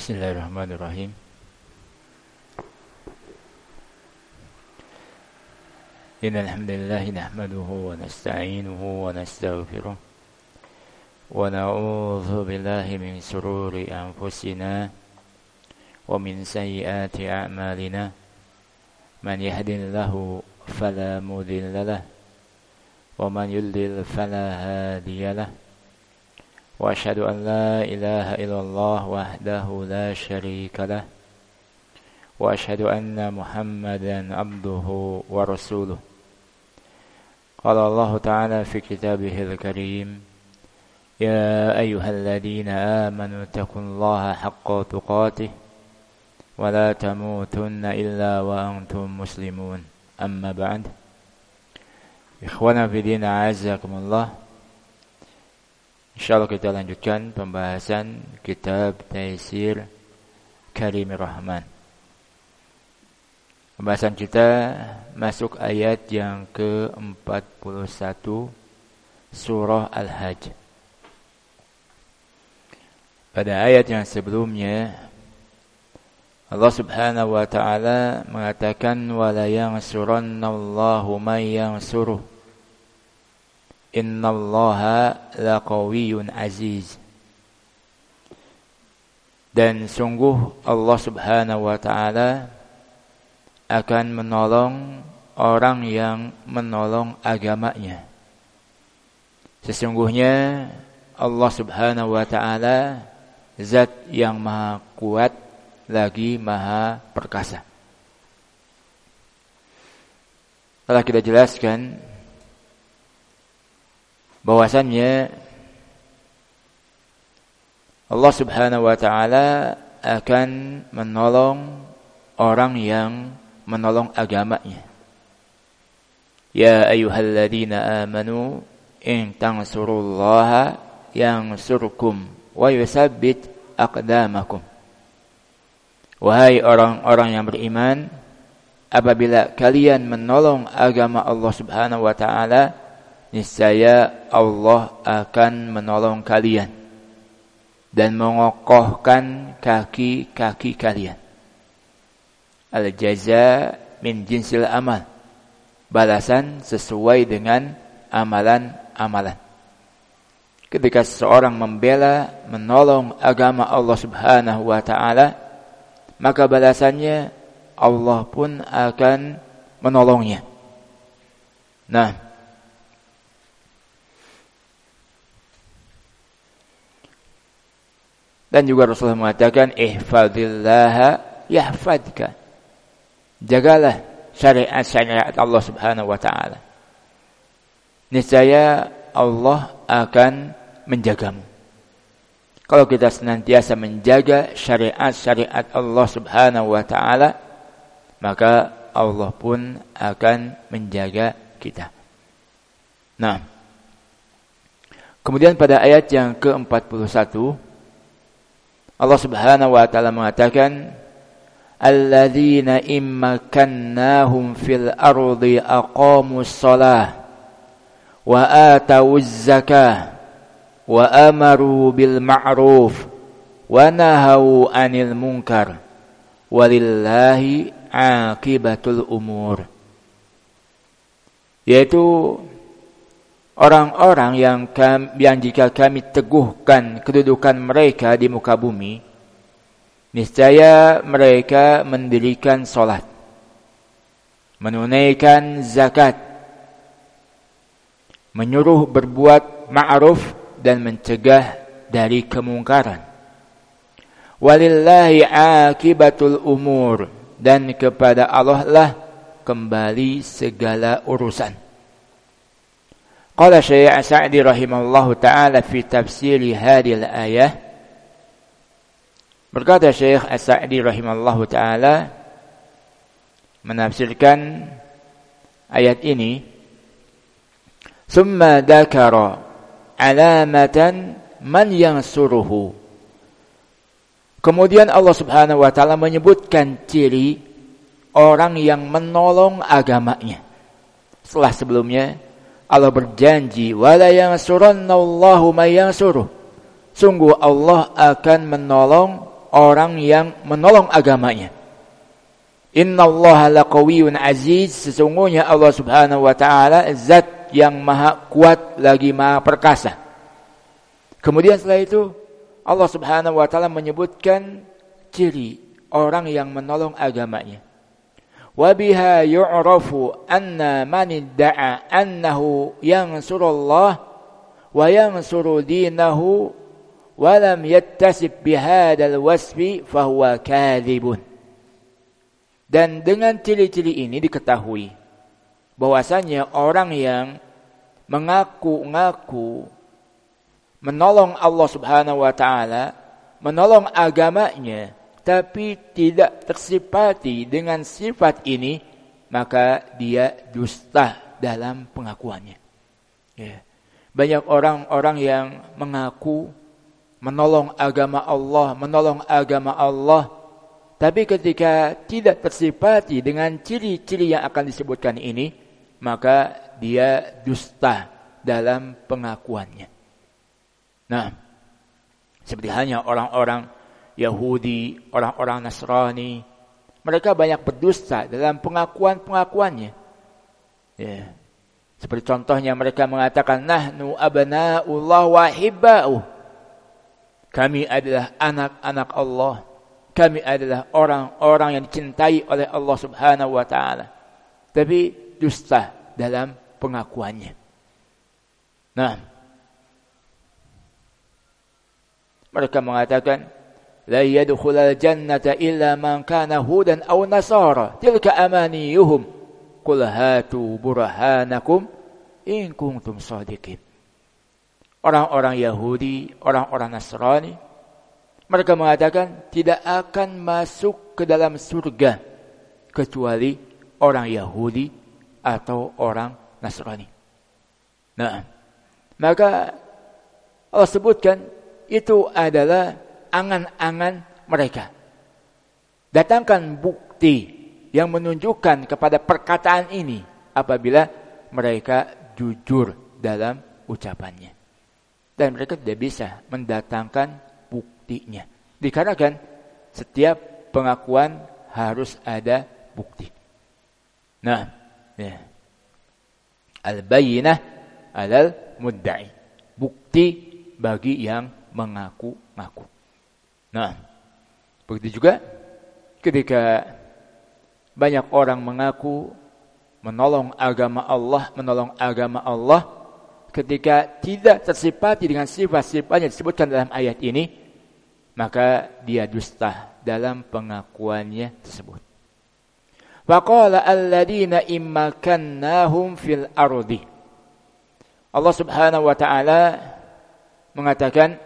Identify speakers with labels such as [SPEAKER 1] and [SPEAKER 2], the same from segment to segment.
[SPEAKER 1] Bismillahirrahmanirrahim. Innal hamdalillah nahmaduhu wa nasta'inuhu wa nastaghfiruh wa na'udzu billahi min shururi anfusina wa min sayyiati a'malina. Man yahdihillahu fala mudilla lahu wa man yudlil fala hadiya lahu. Wa asyhadu an la ilaha illallah wahdahu la syarika lah. Wa asyhadu anna Muhammadan abduhu wa rasuluh. Qala Allah Ta'ala fi kitabihil karim, ya ayyuhalladzina amanu taqullaha haqqa tuqatih wa la tamutunna illa wa antum muslimun. Amma ba'd. Ikhwana fi din, a'azzakumullah. InsyaAllah kita lanjutkan pembahasan kitab Taisir Karimir Rahman. Pembahasan kita masuk ayat yang ke-41 surah Al-Hajj. Pada ayat yang sebelumnya Allah Subhanahu wa ta'ala mengatakan wala yansurannallahu man yansuruh innallaha laqawiyyun aziz. Dan sungguh Allah Subhanahu wa ta'ala akan menolong orang yang menolong agamanya. Sesungguhnya Allah Subhanahu wa ta'ala zat yang maha kuat lagi maha perkasa. Telah kita jelaskan bahwasannya Allah Subhanahu wa ta'ala akan menolong orang yang menolong agamanya. Ya ayyuhalladzina amanu in tansurullaha yansurkum wa yusabbit aqdamakum. Wahai orang-orang yang beriman, apabila kalian menolong agama Allah Subhanahu wa ta'ala, niscaya Allah akan menolong kalian dan mengokohkan kaki-kaki kalian. Al-jaza min jinsil amal. Balasan sesuai dengan amalan-amalan. Ketika seseorang membela, menolong agama Allah Subhanahu wa ta'ala, maka balasannya Allah pun akan menolongnya. Nah, dan juga Rasulullah mengatakan ihfazillaha yahfadka. Jagalah syariat-syariat Allah Subhanahu wa ta'ala, niscaya Allah akan menjagamu. Kalau kita senantiasa menjaga syariat-syariat Allah Subhanahu wa ta'ala, maka Allah pun akan menjaga kita. Nah, kemudian pada ayat yang ke-41 Allah Subhanahu wa ta'ala mengatakan alladzina immakannahum fil ardi aqamus shalah wa atawuz zakah wa amaru bil ma'ruf wa nahaw 'anil munkar walillahi 'aqibatul umur. Yaitu orang-orang yang jika kami teguhkan kedudukan mereka di muka bumi, niscaya mereka mendirikan salat, menunaikan zakat, menyuruh berbuat ma'ruf dan mencegah dari kemungkaran. Walillahi akibatul umur, dan kepada Allah lah kembali segala urusan. Qala Syekh Sa'di rahimahullahu ta'ala fi tafsiri hadhihi al-ayah. Berkata Syekh Sa'di rahimahullahu ta'ala menafsirkan ayat ini, summa dzakara alamatan man yansuruhu. Kemudian Allah Subhanahu wa ta'ala menyebutkan ciri orang yang menolong agamanya. Setelah sebelumnya Allah berjanji, wala yansurannallahu may yansuruh. Sungguh Allah akan menolong orang yang menolong agamanya. Innallaha laqawiyyun aziz, sesungguhnya Allah Subhanahu wa taala zat yang maha kuat lagi maha perkasa. Kemudian setelah itu Allah Subhanahu wa taala menyebutkan ciri orang yang menolong agamanya. Wa biha yu'rafu anna man idda'a annahu yansurullah wa yansuru dinahu wa lam yattasib bihadzal wasfi fahuwa kadzibun. Dan dengan ciri-ciri ini diketahui bahwasanya orang yang mengaku-ngaku menolong Allah Subhanahu wa taala, menolong agamanya, tapi tidak tersifati dengan sifat ini, maka dia dusta dalam pengakuannya. Ya. Banyak orang-orang yang mengaku menolong agama Allah, tapi ketika tidak tersifati dengan ciri-ciri yang akan disebutkan ini, maka dia dusta dalam pengakuannya. Nah, seperti halnya orang-orang Yahudi, orang-orang Nasrani, mereka banyak berdusta dalam pengakuannya. Ya. Seperti contohnya mereka mengatakan nahnu abna'ullah wa hibba'uh. Kami adalah anak-anak Allah. Kami adalah orang-orang yang dicintai oleh Allah Subhanahu wa taala. Tapi dusta dalam pengakuannya. Nah, mereka mengatakan la yadkhulul jannata illa man kana hudan aw nasara tilka amaniyuhum qul hatu burhanakum in kuntum shadiqin. Orang-orang Yahudi, orang-orang Nasrani, mereka mengatakan tidak akan masuk ke dalam surga kecuali orang Yahudi atau orang Nasrani. Nah, maka Allah sebutkan itu adalah angan-angan mereka. Datangkan bukti yang menunjukkan kepada perkataan ini apabila mereka jujur dalam ucapannya. Dan mereka tidak bisa mendatangkan buktinya. Dikarenakan setiap pengakuan harus ada bukti. Nah, ya. Al-bayyinah alal mudda'i. Bukti bagi yang mengaku-ngaku. Nah, begitu juga ketika banyak orang mengaku menolong agama Allah, ketika tidak tersifati dengan sifat-sifat yang disebutkan dalam ayat ini, maka dia dusta dalam pengakuannya tersebut. Faqala alladziina immakannahum fil ardi. Allah Subhanahu wa taala mengatakan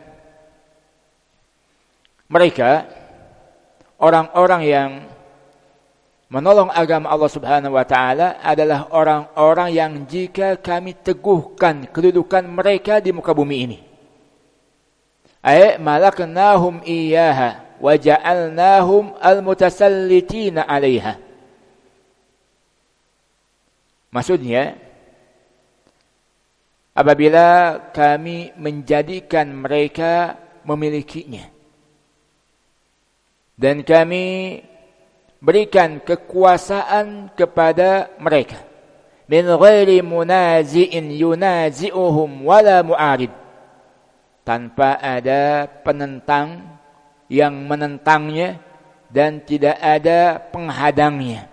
[SPEAKER 1] mereka orang-orang yang menolong agama Allah Subhanahu wa taala adalah orang-orang yang jika kami teguhkan kedudukan mereka di muka bumi ini. Ay malaknahum iyyaha wa ja'alnahum almutasallitina 'alaiha. Maksudnya, apabila kami menjadikan mereka memilikinya dan kami berikan kekuasaan kepada mereka min ghairi munazi'in yunazi'uhum wala mu'arid, tanpa ada penentang yang menentangnya dan tidak ada penghadangnya.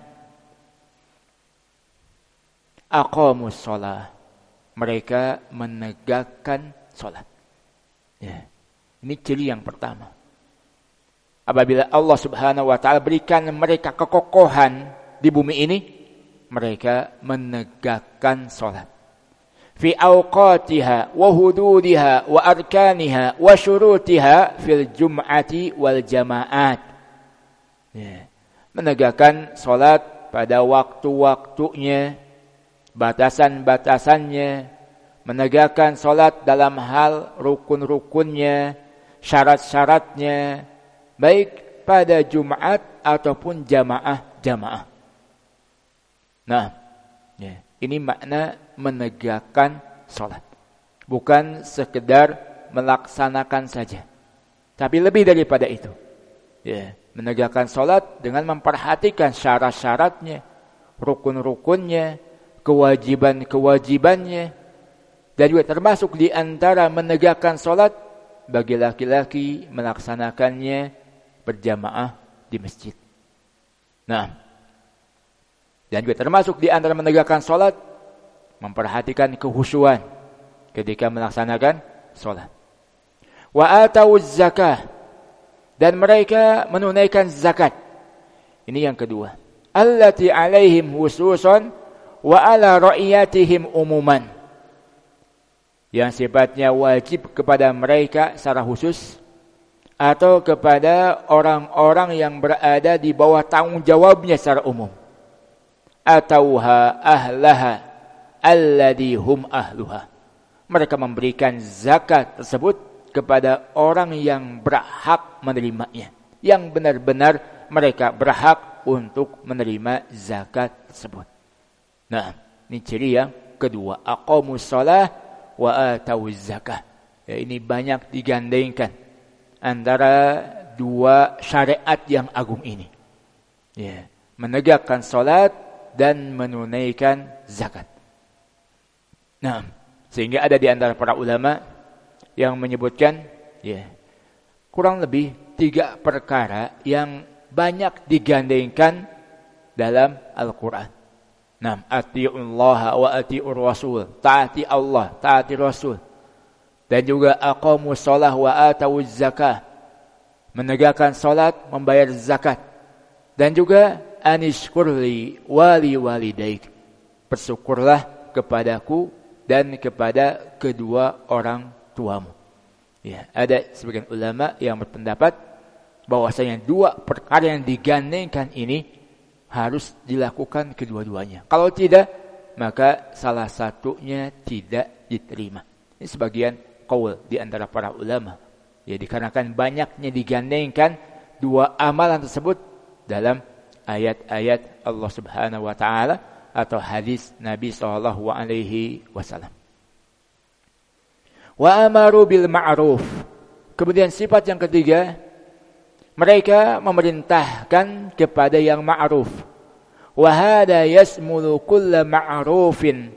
[SPEAKER 1] Aqamus shalah, mereka menegakkan salat. Ya. Ini ciri yang pertama. Apabila Allah Subhanahu wa taala berikan mereka kekokohan di bumi ini, mereka menegakkan salat. Fi awqatiha wa hududiha wa arkaniha wa syurutiha fil jum'ati wal jamaat. Ya. Menegakkan salat pada waktu-waktunya, batasan-batasannya, menegakkan salat dalam hal rukun-rukunnya, syarat-syaratnya, baik pada Jumat ataupun jamaah-jamaah. Nah, ya, ini makna menegakkan salat. Bukan sekedar melaksanakan saja, tapi lebih daripada itu. Ya, menegakkan salat dengan memperhatikan syarat-syaratnya, rukun-rukunnya, kewajiban-kewajibannya. Dan juga termasuk di antara menegakkan salat bagi laki-laki melaksanakannya berjamaah di masjid. Nah, dan juga termasuk di antara menegakkan salat memperhatikan kehusuan ketika melaksanakan salat. Wa atawuz zakah, dan mereka menunaikan zakat. Ini yang kedua. Allati alaihim khususan wa ala ra'iyatihim umuman. Yang sifatnya wajib kepada mereka secara khusus atau kepada orang-orang yang berada di bawah tanggung jawabnya secara umum. Atauha ahlaha alladhi hum ahluha. Mereka memberikan zakat tersebut kepada orang yang berhak menerimanya, yang benar-benar mereka berhak untuk menerima zakat tersebut. Nah, ini ciri yang kedua, aqamus shalah wa atawuz zakah. Ya, ini banyak digandengkan antara dua syariat yang agung ini. Ya, menegakkan salat dan menunaikan zakat. Nah, sehingga ada di antara para ulama yang menyebutkan, ya, kurang lebih 3 perkara yang banyak digandengkan dalam Al-Quran. Nah, ati'ullaha wa ati'ur rasul, taati Allah, taati Rasul. Dan juga aqamus shalah wa atawuz zakah, menegakkan salat, membayar zakat. Dan juga anishkurli wali walidaik, bersyukurlah kepadaku dan kepada kedua orang tuamu. Ya, ada sebagian ulama yang berpendapat bahwasanya 2 perkara yang digandengkan ini harus dilakukan kedua-duanya. Kalau tidak, maka salah satunya tidak diterima. Ini sebagian qaul di antara para ulama. Ya, dikarenakan banyaknya digandengkan 2 amalan tersebut dalam ayat-ayat Allah Subhanahu wa taala atau hadis Nabi sallallahu alaihi wasallam. Wa amaru bil ma'ruf. Kemudian sifat yang ketiga, mereka memerintahkan kepada yang ma'ruf. Wa hada yasmulu kulla ma'rufin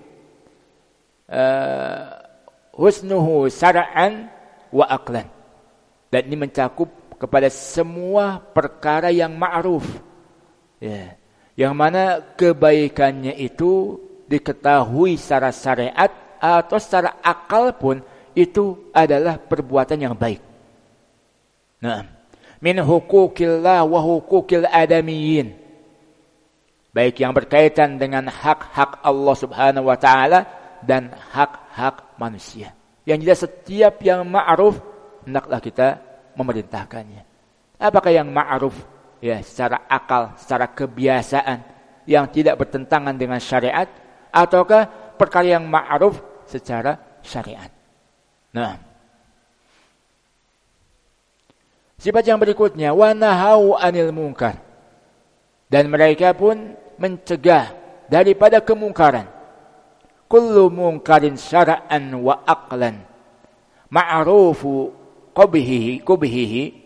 [SPEAKER 1] husnuhu syar'an wa aqlan. Dan ini mencakup kepada semua perkara yang ma'ruf. Ya, yang mana kebaikannya itu diketahui secara syariat atau secara akal pun itu adalah perbuatan yang baik. Nah, min hukukillah wa hukukil adamiyyin, baik yang berkaitan dengan hak-hak Allah Subhanahu wa taala dan hak-hak manusia. Yang jelas setiap yang ma'ruf hendaklah kita memerintahkannya. Apakah yang ma'ruf? Ya, secara akal, secara kebiasaan yang tidak bertentangan dengan syariat, ataukah perkara yang ma'ruf secara syariat. Nah, sifat yang berikutnya, wa nahau anil munkar, dan mereka pun mencegah daripada kemungkaran. Kullu munkarin syara'an wa aqlan ma'rufu qubhihi.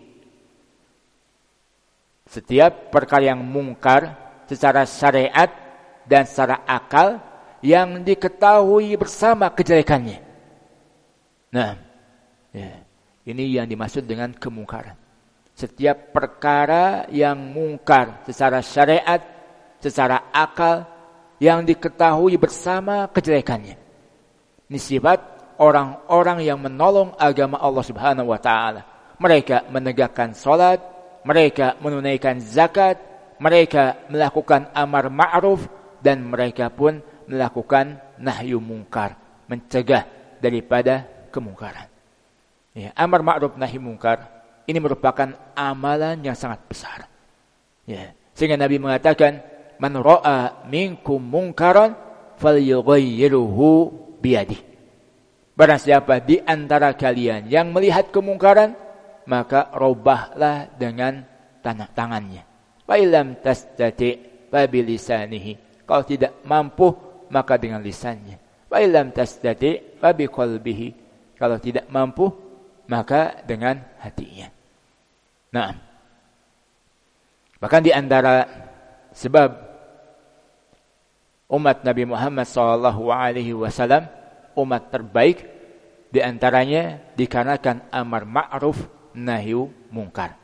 [SPEAKER 1] Setiap perkara yang mungkar secara syariat dan secara akal yang diketahui bersama kejelekannya. Nah, ya, ini yang dimaksud dengan kemungkaran. Setiap perkara yang mungkar secara syariat, secara akal, yang diketahui bersama kejelekannya. Ini sifat orang-orang yang menolong agama Allah Subhanahu wa taala. Mereka menegakkan salat, mereka menunaikan zakat, mereka melakukan amar ma'ruf, dan mereka pun melakukan nahyu mungkar, mencegah daripada kemungkaran. Ya, amar ma'ruf nahi mungkar ini merupakan amalan yang sangat besar. Ya, sehingga Nabi mengatakan, man ra'a minkum mungkaran falyughayyirhu biyadihi. Barang siapa di antara kalian yang melihat kemungkaran, maka robahlah dengan tangannya. Fa illam tastati' fa bilisanihi. Kalau tidak mampu, maka dengan lisannya. Fa illam tastati' fa biqalbihi. Kalau tidak mampu, maka dengan hatinya. Nah, Bahkan di antara sebab umat Nabi Muhammad SAW umat terbaik, di antaranya dikarenakan amar ma'ruf nahyu mungkar.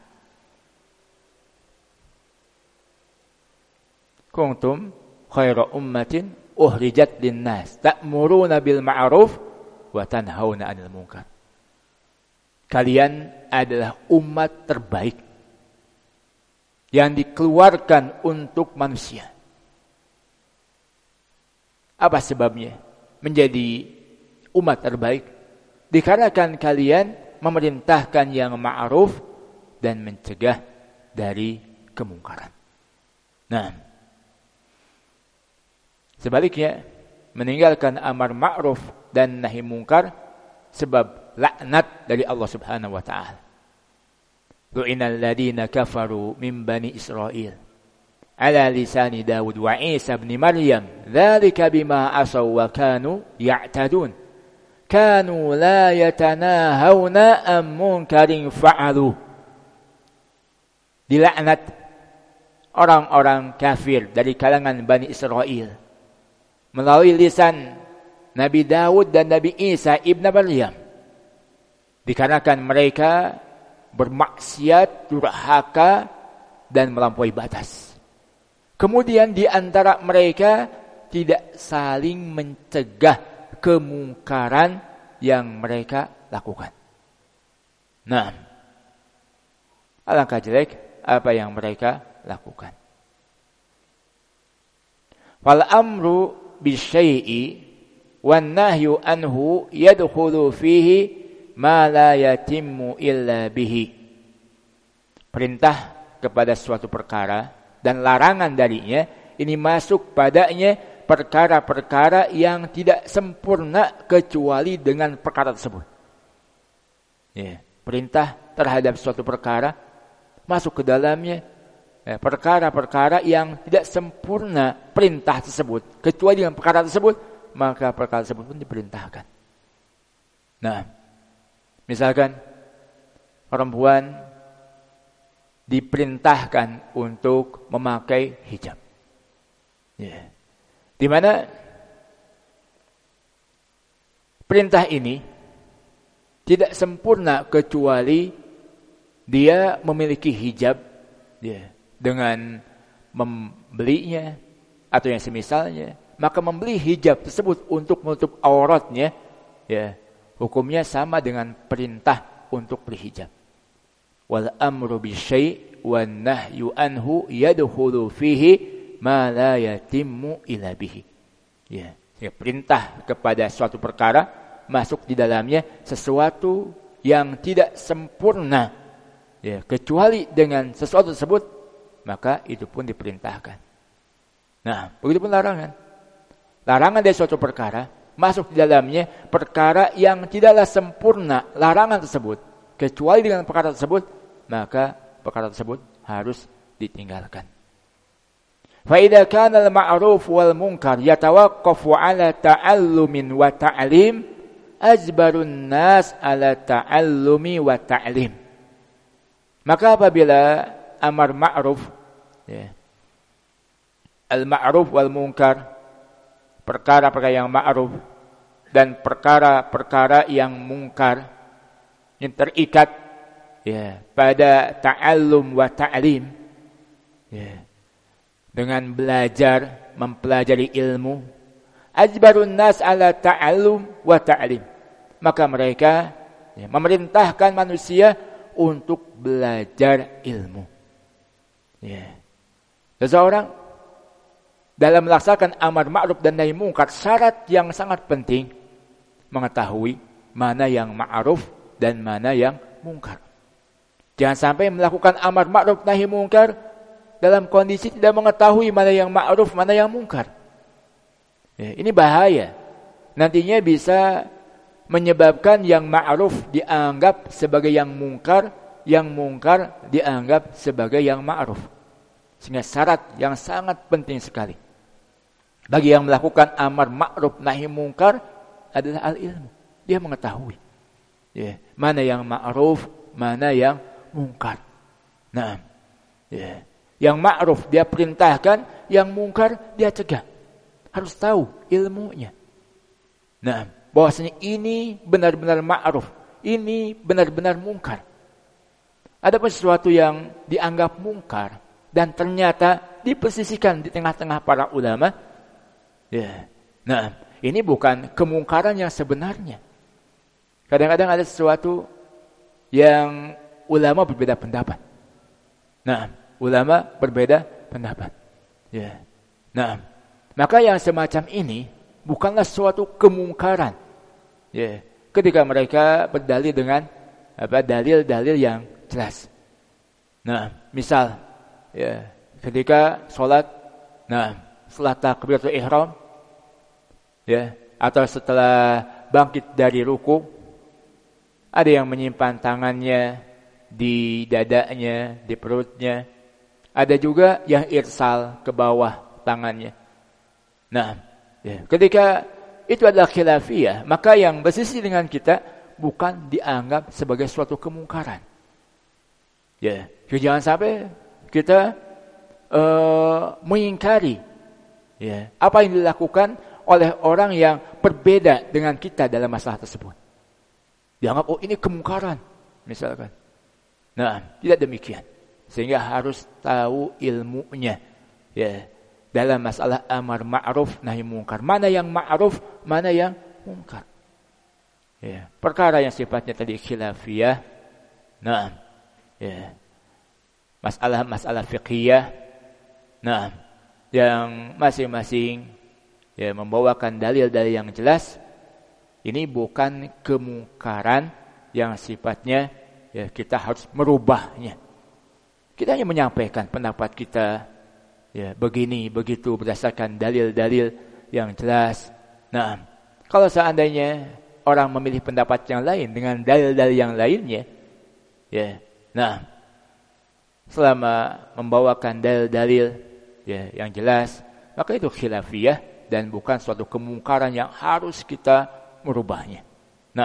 [SPEAKER 1] Kuntum khaira ummatin uhrijat linnas ta'muruna bil ma'ruf wa tanhauna 'anil munkar. Kalian adalah umat terbaik yang dikeluarkan untuk manusia. Apa sebabnya menjadi umat terbaik? Dikarenakan kalian memerintahkan yang ma'ruf dan mencegah dari kemungkaran. Nah, sebaliknya, meninggalkan amar ma'ruf dan nahi mungkar sebab laknat dari Allah Subhanahu wa taala. Lu'inal ladina kafaru min bani Israil ala lisani Dawud wa Isa ibn Maryam dzalika bima asaw wa kanu ya'tadun kanu la yatanahawna am munkarin fa'alu. Dilaknat orang-orang kafir dari kalangan Bani Israel melalui lisan Nabi Dawud dan Nabi Isa ibn Maryam, dikarenakan mereka bermaksiat, durhaka dan melampaui batas. Kemudian di antara mereka tidak saling mencegah kemungkaran yang mereka lakukan. Nah, alangkah jelek apa yang mereka lakukan. Wal amru bisyai'i wan nahyu anhu yadkhulu fihi ma la yatimmu illa bihi. Perintah kepada suatu perkara dan larangan darinya ini masuk padanya perkara-perkara yang tidak sempurna kecuali dengan perkara tersebut. Ya, perintah terhadap suatu perkara masuk ke dalamnya perkara-perkara yang tidak sempurna perintah tersebut kecuali dengan perkara tersebut, maka perkara tersebut pun diperintahkan. Nah, misalkan perempuan diperintahkan untuk memakai hijab. Ya. Di mana perintah ini tidak sempurna kecuali dia memiliki hijab, ya, dengan membelinya atau yang semisalnya, maka membeli hijab tersebut untuk menutup auratnya, ya, hukumnya sama dengan perintah untuk beli hijab. Wal amru bisyai' wan nahyu anhu yadkhulu fihi ma la yatimmu illa bihi. Ya, perintah kepada suatu perkara masuk di dalamnya sesuatu yang tidak sempurna, ya, kecuali dengan sesuatu tersebut, maka itu pun diperintahkan. Nah, begitu pun larangan. Larangan dari suatu perkara masuk di dalamnya perkara yang tidaklah sempurna larangan tersebut, kecuali dengan perkara tersebut, maka perkara tersebut harus ditinggalkan. Fa idza kana al-ma'ruf wal munkar yatawaqqafu 'ala ta'allumin wa ta'lim, ajbarun nas 'ala ta'allumi wa ta'lim. Maka apabila amar ma'ruf, ya, al-ma'ruf wal munkar, perkara-perkara yang ma'ruf dan perkara-perkara yang mungkar yang terikat, ya, pada ta'allum wa ta'lim, ya, dengan belajar, mempelajari ilmu, ajbarun nas 'ala ta'allum wa ta'lim, maka mereka, ya, memerintahkan manusia untuk belajar ilmu. Ya. Seseorang dalam melaksanakan amar ma'ruf dan nahi mungkar, syarat yang sangat penting mengetahui mana yang ma'ruf dan mana yang mungkar. Jangan sampai melakukan amar ma'ruf nahi mungkar dalam kondisi tidak mengetahui mana yang ma'ruf, mana yang mungkar. Ya, ini bahaya. Nantinya bisa menyebabkan yang ma'ruf dianggap sebagai yang mungkar dianggap sebagai yang ma'ruf. Sehingga syarat yang sangat penting sekali bagi yang melakukan amar ma'ruf nahi mungkar adalah al-ilmu. Dia mengetahui, ya, mana yang ma'ruf, mana yang mungkar. Nah, ya, Yang ma'ruf dia perintahkan, yang mungkar dia cegah. Harus tahu ilmunya. Nah, bahwasanya ini benar-benar ma'ruf, ini benar-benar mungkar. Ada sesuatu yang dianggap mungkar dan ternyata diposisikan di tengah-tengah para ulama. Ya. Nah, ini bukan kemungkaran yang sebenarnya. Kadang-kadang ada sesuatu yang ulama berbeda pendapat. Nah, ulama berbeda pendapat. Ya. Nah, maka yang semacam ini bukanlah suatu kemungkaran. Ya. Ketika mereka berdalil dengan dalil-dalil yang jelas. Nah, misal ya, ketika sholat, nah, setelah takbiratul ihram, ya, atau setelah bangkit dari ruku, ada yang menyimpan tangannya di dadanya, di perutnya. Ada juga yang irsal ke bawah tangannya. Nah, ya, ketika itu adalah khilafiyah, maka yang bersisi dengan kita bukan dianggap sebagai suatu kemungkaran. Ya, jangan sampai kita mengingkari ya, apa yang dilakukan oleh orang yang berbeda dengan kita dalam masalah tersebut. Dianggap, oh ini kemungkaran, misalkan. Nah, tidak demikian. Sehingga harus tahu ilmunya. Ya, dalam masalah amar ma'ruf nahi mungkar. Mana yang ma'ruf, mana yang mungkar. Ya, perkara yang sifatnya tadi khilafiyah. Nah, ya, masalah fiqhiyah. Nah, yang masing-masing ya membawakan dalil-dalil yang jelas. Ini bukan kemungkaran yang sifatnya ya kita harus merubahnya. Kita hanya menyampaikan pendapat kita ya begini begitu berdasarkan dalil-dalil yang jelas. Nah, kalau seandainya orang memilih pendapat yang lain dengan dalil-dalil yang lainnya, ya, nah, selama membawakan dalil-dalil ya yang jelas, maka itu khilafiyah dan bukan suatu kemungkaran yang harus kita merubahnya. Nah,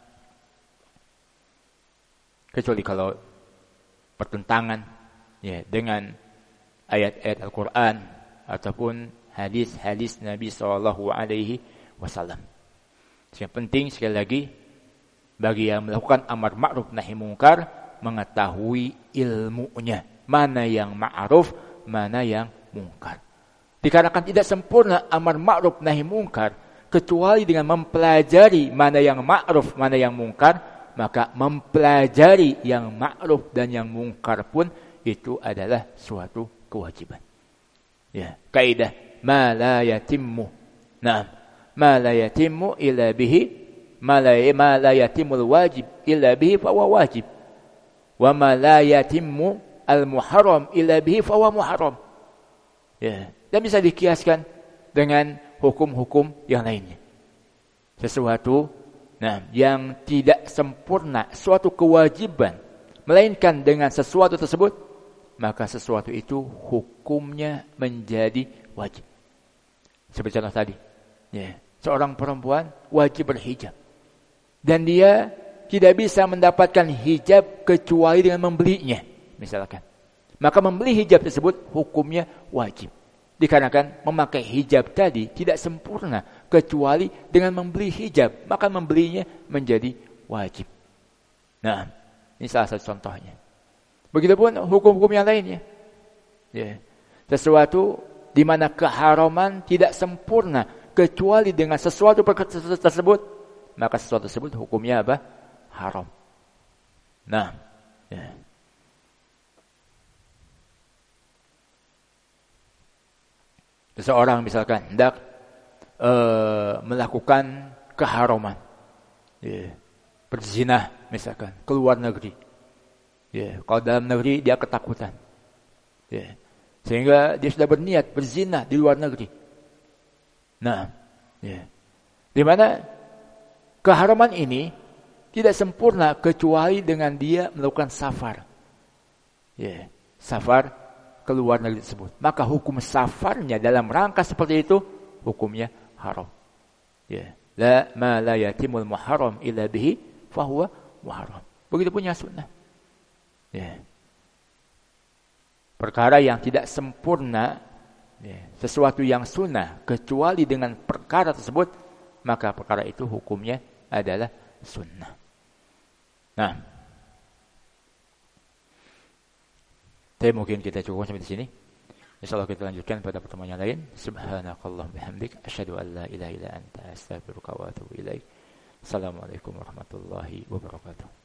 [SPEAKER 1] kecuali kalau pertentangan ya dengan ayat-ayat Al-Quran ataupun hadis-hadis Nabi Sallallahu Alaihi Wasallam. Yang penting sekali lagi bagi yang melakukan amar ma'ruf nahi mungkar mengetahui ilmunya, mana yang ma'ruf, mana yang mungkar. Dikarenakan tidak sempurna amar ma'ruf nahi mungkar kecuali dengan mempelajari mana yang ma'ruf, mana yang mungkar, maka mempelajari yang ma'ruf dan yang mungkar pun itu adalah suatu kewajiban. Ya, kaidah ma la yatimmu. Nah, ma la yatimmu illa bihi, ma la yatimul wajib illa bihi fa huwa wajib. Wa ma la yatimmu al muharram illa bihi fa huwa muharram. Ya, dan bisa dikiaskan dengan hukum-hukum yang lainnya. Sesuatu yang tidak sempurna, suatu kewajiban, melainkan dengan sesuatu tersebut, maka sesuatu itu hukumnya menjadi wajib. Seperti contoh tadi, ya, seorang perempuan wajib berhijab. Dan dia tidak bisa mendapatkan hijab kecuali dengan membelinya, misalkan. Maka membeli hijab tersebut hukumnya wajib. Dikarenakan memakai hijab tadi tidak sempurna kecuali dengan membeli hijab, maka membelinya menjadi wajib. Nah, ini salah satu contohnya. Begitupun hukum-hukum yang lainnya. Ya. Sesuatu di mana keharaman tidak sempurna kecuali dengan sesuatu tersebut, maka sesuatu tersebut hukumnya apa? Haram. Nah, ya. Seseorang misalkan hendak melakukan keharaman, ya, berzina misalkan, keluar negeri. Ya, kalau dalam negeri dia ketakutan. Ya, sehingga dia sudah berniat berzina di luar negeri. Nah, ya, di mana keharaman ini tidak sempurna kecuali dengan dia melakukan safar. Ya, safar keluar negeri tersebut. Maka hukum safarnya dalam rangka seperti itu hukumnya haram. Ya, la ma la yatimul muharram illa bihi fahuwa muharram. Begitu punya sunnah. Ya. perkara yang tidak sempurna, sesuatu yang sunnah, kecuali dengan perkara tersebut, maka perkara itu hukumnya adalah sunnah. Nah, tapi mungkin kita cukup sampai di sini. Insyaallah kita lanjutkan pada pertemuan yang lain. Subhanakallahumma bihamdik, asyhadu an la ilaha illa anta, astaghfiruka wa atubu ilaik. Assalamualaikum warahmatullahi wabarakatuh.